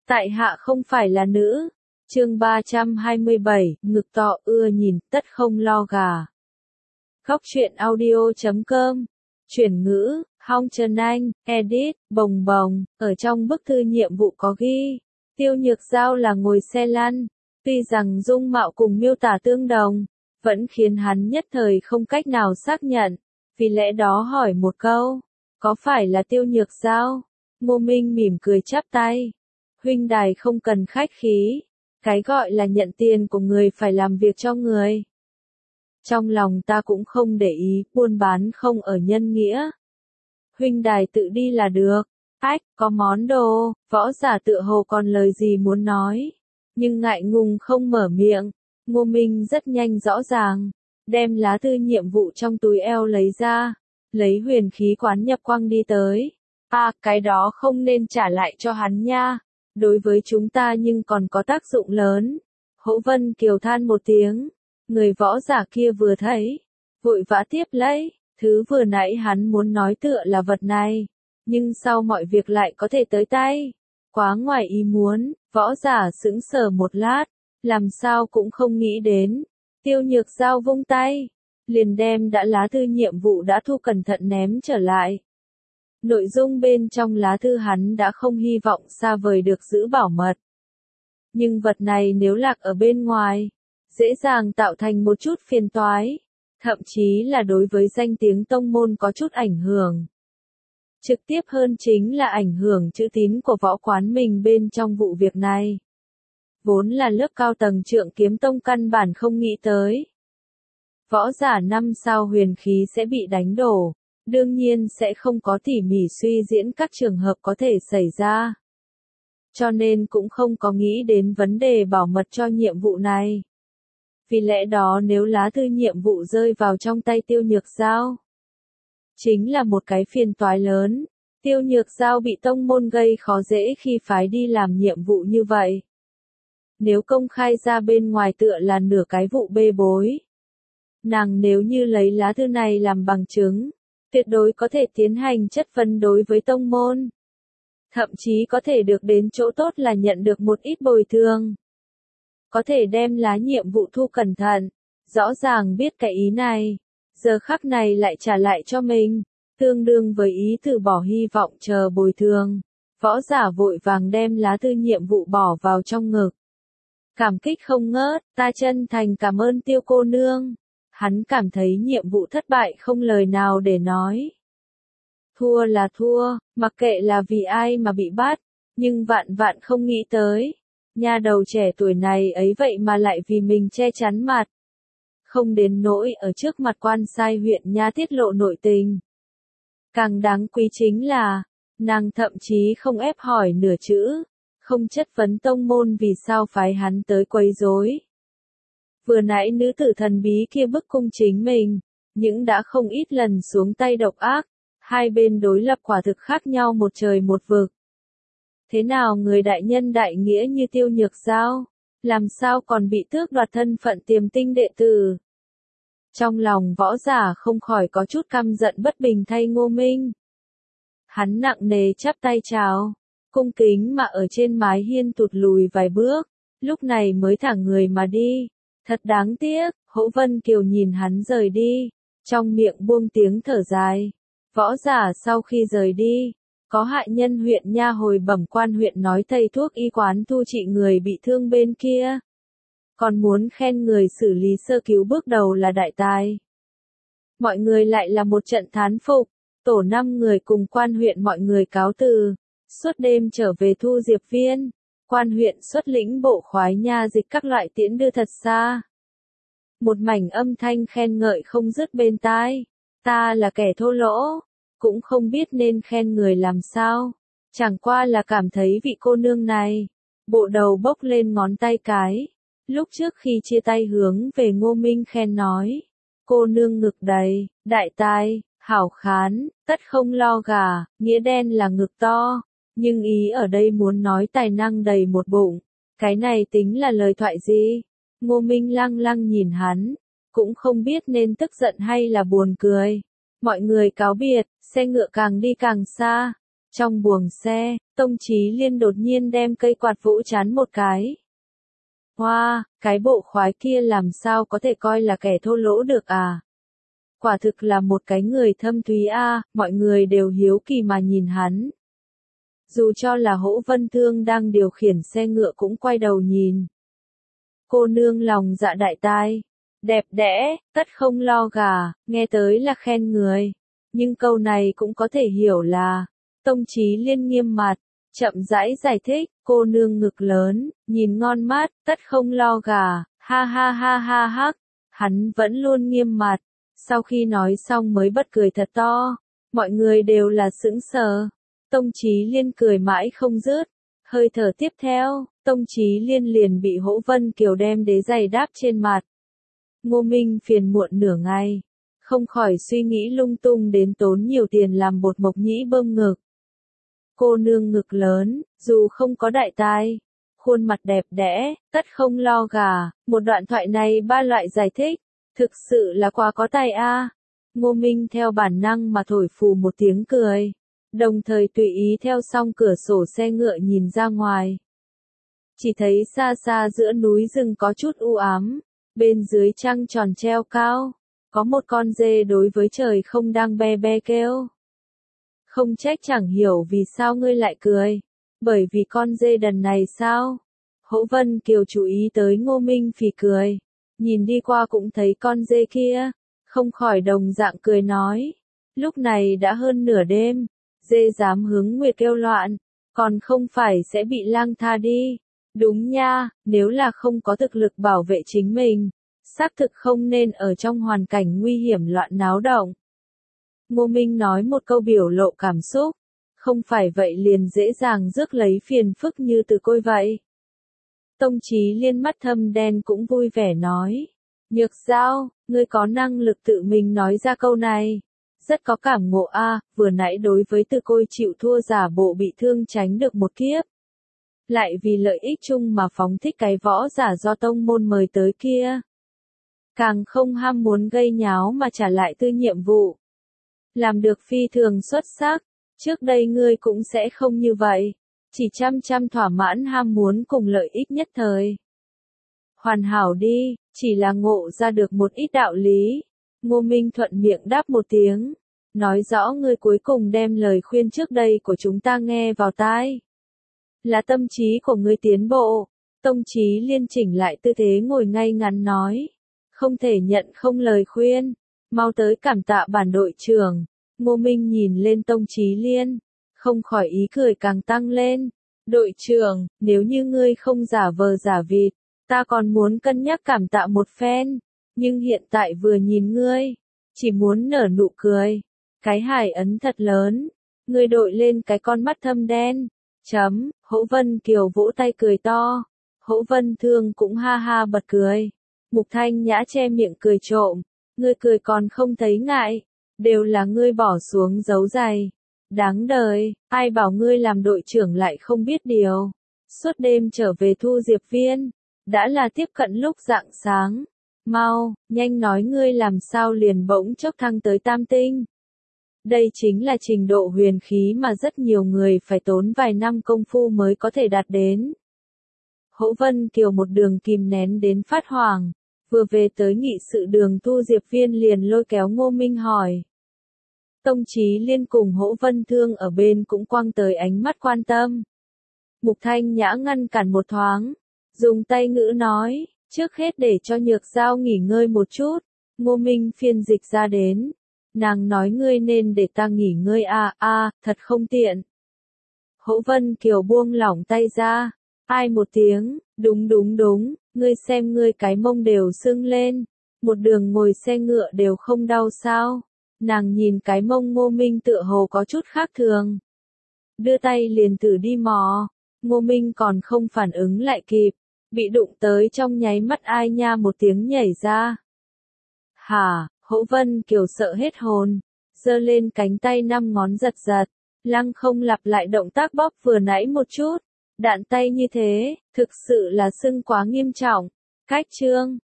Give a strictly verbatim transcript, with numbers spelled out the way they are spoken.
Tại hạ không phải là nữ. Chương ba trăm hai mươi bảy, ngực to ưa nhìn, tất không lo gà. Góc truyện audio chấm com. Chuyển ngữ, Hong Trần Anh, edit, bồng bồng, ở trong bức thư nhiệm vụ có ghi, Tiêu Nhược Giao là ngồi xe lăn, tuy rằng dung mạo cùng miêu tả tương đồng, vẫn khiến hắn nhất thời không cách nào xác nhận, vì lẽ đó hỏi một câu, có phải là Tiêu Nhược Giao? Ngô Minh mỉm cười chắp tay, huynh đài không cần khách khí, cái gọi là nhận tiền của người phải làm việc cho người. Trong lòng ta cũng không để ý, buôn bán không ở nhân nghĩa. Huynh đài tự đi là được. Ách, có món đồ, võ giả tựa hồ còn lời gì muốn nói. Nhưng ngại ngùng không mở miệng. Ngô Minh rất nhanh rõ ràng. Đem lá thư nhiệm vụ trong túi eo lấy ra. Lấy huyền khí quán nhập quang đi tới. À, cái đó không nên trả lại cho hắn nha. Đối với chúng ta nhưng còn có tác dụng lớn. Hỗ Vân Kiều than một tiếng. Người võ giả kia vừa thấy, vội vã tiếp lấy, thứ vừa nãy hắn muốn nói tựa là vật này, nhưng sau mọi việc lại có thể tới tay. Quá ngoài ý muốn, võ giả sững sờ một lát, làm sao cũng không nghĩ đến. Tiêu Nhược Giao vung tay, liền đem đã lá thư nhiệm vụ đã thu cẩn thận ném trở lại. Nội dung bên trong lá thư hắn đã không hy vọng xa vời được giữ bảo mật. Nhưng vật này nếu lạc ở bên ngoài, dễ dàng tạo thành một chút phiền toái, thậm chí là đối với danh tiếng tông môn có chút ảnh hưởng. Trực tiếp hơn chính là ảnh hưởng chữ tín của võ quán mình bên trong vụ việc này. Vốn là lớp cao tầng Trượng Kiếm Tông căn bản không nghĩ tới. Võ giả năm sao huyền khí sẽ bị đánh đổ, đương nhiên sẽ không có tỉ mỉ suy diễn các trường hợp có thể xảy ra. Cho nên cũng không có nghĩ đến vấn đề bảo mật cho nhiệm vụ này. Vì lẽ đó nếu lá thư nhiệm vụ rơi vào trong tay Tiêu Nhược Giao, chính là một cái phiền toái lớn. Tiêu Nhược Giao bị tông môn gây khó dễ khi phái đi làm nhiệm vụ như vậy. Nếu công khai ra bên ngoài tựa là nửa cái vụ bê bối. Nàng nếu như lấy lá thư này làm bằng chứng, tuyệt đối có thể tiến hành chất vấn đối với tông môn. Thậm chí có thể được đến chỗ tốt là nhận được một ít bồi thường. Có thể đem lá nhiệm vụ thu cẩn thận, rõ ràng biết cái ý này, giờ khắc này lại trả lại cho mình, tương đương với ý từ bỏ hy vọng chờ bồi thường. Võ giả vội vàng đem lá thư nhiệm vụ bỏ vào trong ngực. Cảm kích không ngớt, ta chân thành cảm ơn Tiêu cô nương. Hắn cảm thấy nhiệm vụ thất bại không lời nào để nói. Thua là thua, mặc kệ là vì ai mà bị bắt, nhưng vạn vạn không nghĩ tới. Nha đầu trẻ tuổi này ấy vậy mà lại vì mình che chắn mặt. Không đến nỗi ở trước mặt quan sai huyện nha tiết lộ nội tình. Càng đáng quý chính là, nàng thậm chí không ép hỏi nửa chữ, không chất vấn tông môn vì sao phái hắn tới quấy rối. Vừa nãy nữ tử thần bí kia bức cung chính mình, những đã không ít lần xuống tay độc ác, hai bên đối lập quả thực khác nhau một trời một vực. Thế nào người đại nhân đại nghĩa như Tiêu Nhược Giao, làm sao còn bị tước đoạt thân phận tiềm tinh đệ tử? Trong lòng võ giả không khỏi có chút căm giận bất bình thay Ngô Minh. Hắn nặng nề chắp tay chào, cung kính mà ở trên mái hiên tụt lùi vài bước, lúc này mới thẳng người mà đi. Thật đáng tiếc, Hỗ Vân Kiều nhìn hắn rời đi, trong miệng buông tiếng thở dài. Võ giả sau khi rời đi, có hại nhân huyện nha hồi bẩm quan huyện nói thầy thuốc y quán thu trị người bị thương bên kia. Còn muốn khen người xử lý sơ cứu bước đầu là đại tài. Mọi người lại là một trận thán phục, tổ năm người cùng quan huyện mọi người cáo từ, suốt đêm trở về thu diệp viên. Quan huyện xuất lĩnh bộ khoái nha dịch các loại tiễn đưa thật xa. Một mảnh âm thanh khen ngợi không dứt bên tai. Ta là kẻ thô lỗ, cũng không biết nên khen người làm sao. Chẳng qua là cảm thấy vị cô nương này, bộ đầu bốc lên ngón tay cái. Lúc trước khi chia tay hướng về Ngô Minh khen nói. Cô nương ngực đầy, đại tài, hảo khán, tất không lo gà, nghĩa đen là ngực to. Nhưng ý ở đây muốn nói tài năng đầy một bụng. Cái này tính là lời thoại gì? Ngô Minh lăng lăng nhìn hắn, cũng không biết nên tức giận hay là buồn cười. Mọi người cáo biệt, xe ngựa càng đi càng xa. Trong buồng xe, Tông Chí Liên đột nhiên đem cây quạt vỗ chán một cái. Hoa, wow, cái bộ khoái kia làm sao có thể coi là kẻ thô lỗ được à? Quả thực là một cái người thâm thúy a, à, mọi người đều hiếu kỳ mà nhìn hắn. Dù cho là Hỗ Vân Thương đang điều khiển xe ngựa cũng quay đầu nhìn. Cô nương lòng dạ đại tai, đẹp đẽ, tất không lo gà, nghe tới là khen người. Nhưng câu này cũng có thể hiểu là, Tông Chí Liên nghiêm mặt, chậm rãi giải thích, cô nương ngực lớn, nhìn ngon mắt, tất không lo gà, ha ha ha ha hắc. Hắn vẫn luôn nghiêm mặt, sau khi nói xong mới bật cười thật to, mọi người đều là sững sờ. Tông Chí Liên cười mãi không dứt, hơi thở tiếp theo, Tông Chí Liên liền bị Hỗ Vân Kiều đem đế giày đáp trên mặt. Ngô Minh phiền muộn nửa ngày, không khỏi suy nghĩ lung tung đến tốn nhiều tiền làm bột mộc nhĩ bơm ngực. Cô nương ngực lớn, dù không có đại tai, khuôn mặt đẹp đẽ, tất không lo gà, một đoạn thoại này ba loại giải thích, thực sự là quá có tài a. À. Ngô Minh theo bản năng mà thổi phù một tiếng cười, đồng thời tùy ý theo song cửa sổ xe ngựa nhìn ra ngoài. Chỉ thấy xa xa giữa núi rừng có chút u ám, bên dưới trăng tròn treo cao, có một con dê đối với trời không đang be be kêu. Không trách chẳng hiểu vì sao ngươi lại cười, bởi vì con dê đần này sao? Hỗ Vân Kiều chú ý tới Ngô Minh phì cười, nhìn đi qua cũng thấy con dê kia, không khỏi đồng dạng cười nói. Lúc này đã hơn nửa đêm, dê dám hướng nguyệt kêu loạn, còn không phải sẽ bị lang tha đi. Đúng nha, nếu là không có thực lực bảo vệ chính mình, xác thực không nên ở trong hoàn cảnh nguy hiểm loạn náo động. Ngô Minh nói một câu biểu lộ cảm xúc, không phải vậy liền dễ dàng rước lấy phiền phức như từ côi vậy. Tông Chí Liên mắt thâm đen cũng vui vẻ nói, Nhược Giao, ngươi có năng lực tự mình nói ra câu này. Rất có cảm ngộ a, à, vừa nãy đối với từ côi chịu thua giả bộ bị thương tránh được một kiếp. Lại vì lợi ích chung mà phóng thích cái võ giả do tông môn mời tới kia. Càng không ham muốn gây nháo mà trả lại tư nhiệm vụ. Làm được phi thường xuất sắc, trước đây ngươi cũng sẽ không như vậy, chỉ chăm chăm thỏa mãn ham muốn cùng lợi ích nhất thời. Hoàn hảo đi, chỉ là ngộ ra được một ít đạo lý. Ngô Minh thuận miệng đáp một tiếng, nói rõ ngươi cuối cùng đem lời khuyên trước đây của chúng ta nghe vào tai. Là tâm trí của ngươi tiến bộ. Tông Chí Liên chỉnh lại tư thế ngồi ngay ngắn nói, không thể nhận không lời khuyên, mau tới cảm tạ bản đội trưởng. Ngô Minh nhìn lên Tông Chí Liên, không khỏi ý cười càng tăng lên. Đội trưởng, nếu như ngươi không giả vờ giả vịt, ta còn muốn cân nhắc cảm tạ một phen, nhưng hiện tại vừa nhìn ngươi, chỉ muốn nở nụ cười. Cái hài ấn thật lớn, ngươi đội lên cái con mắt thâm đen. Chấm, Hỗ Vân Kiều vỗ tay cười to, Hỗ Vân Thương cũng ha ha bật cười. Mục Thanh Nhã che miệng cười trộm, ngươi cười còn không thấy ngại, đều là ngươi bỏ xuống giấu giày. Đáng đời, ai bảo ngươi làm đội trưởng lại không biết điều. Suốt đêm trở về thu diệp viên, đã là tiếp cận lúc rạng sáng. Mau, nhanh nói ngươi làm sao liền bỗng chốc thăng tới tam tinh. Đây chính là trình độ huyền khí mà rất nhiều người phải tốn vài năm công phu mới có thể đạt đến. Hỗ Vân Kiều một đường kìm nén đến phát hoảng, vừa về tới nghị sự đường thu diệp viên liền lôi kéo Ngô Minh hỏi. Tông Chí Liên cùng Hỗ Vân Thương ở bên cũng quăng tới ánh mắt quan tâm. Mục Thanh Nhã ngăn cản một thoáng, dùng tay ngữ nói, trước hết để cho Nhược Giao nghỉ ngơi một chút. Ngô Minh phiên dịch ra đến. Nàng nói ngươi nên để ta nghỉ ngơi à, à, thật không tiện. Hỗ Vân Kiều buông lỏng tay ra, ai một tiếng, đúng đúng đúng, ngươi xem ngươi cái mông đều sưng lên, một đường ngồi xe ngựa đều không đau sao. Nàng nhìn cái mông Ngô Minh tựa hồ có chút khác thường. Đưa tay liền thử đi mò, Ngô Minh còn không phản ứng lại kịp, bị đụng tới trong nháy mắt ai nha một tiếng nhảy ra. Hả? Hỗ Vân Kiều sợ hết hồn, giơ lên cánh tay năm ngón giật giật, lăng không lặp lại động tác bóp vừa nãy một chút. Đạn tay như thế, thực sự là sưng quá nghiêm trọng. Cách chương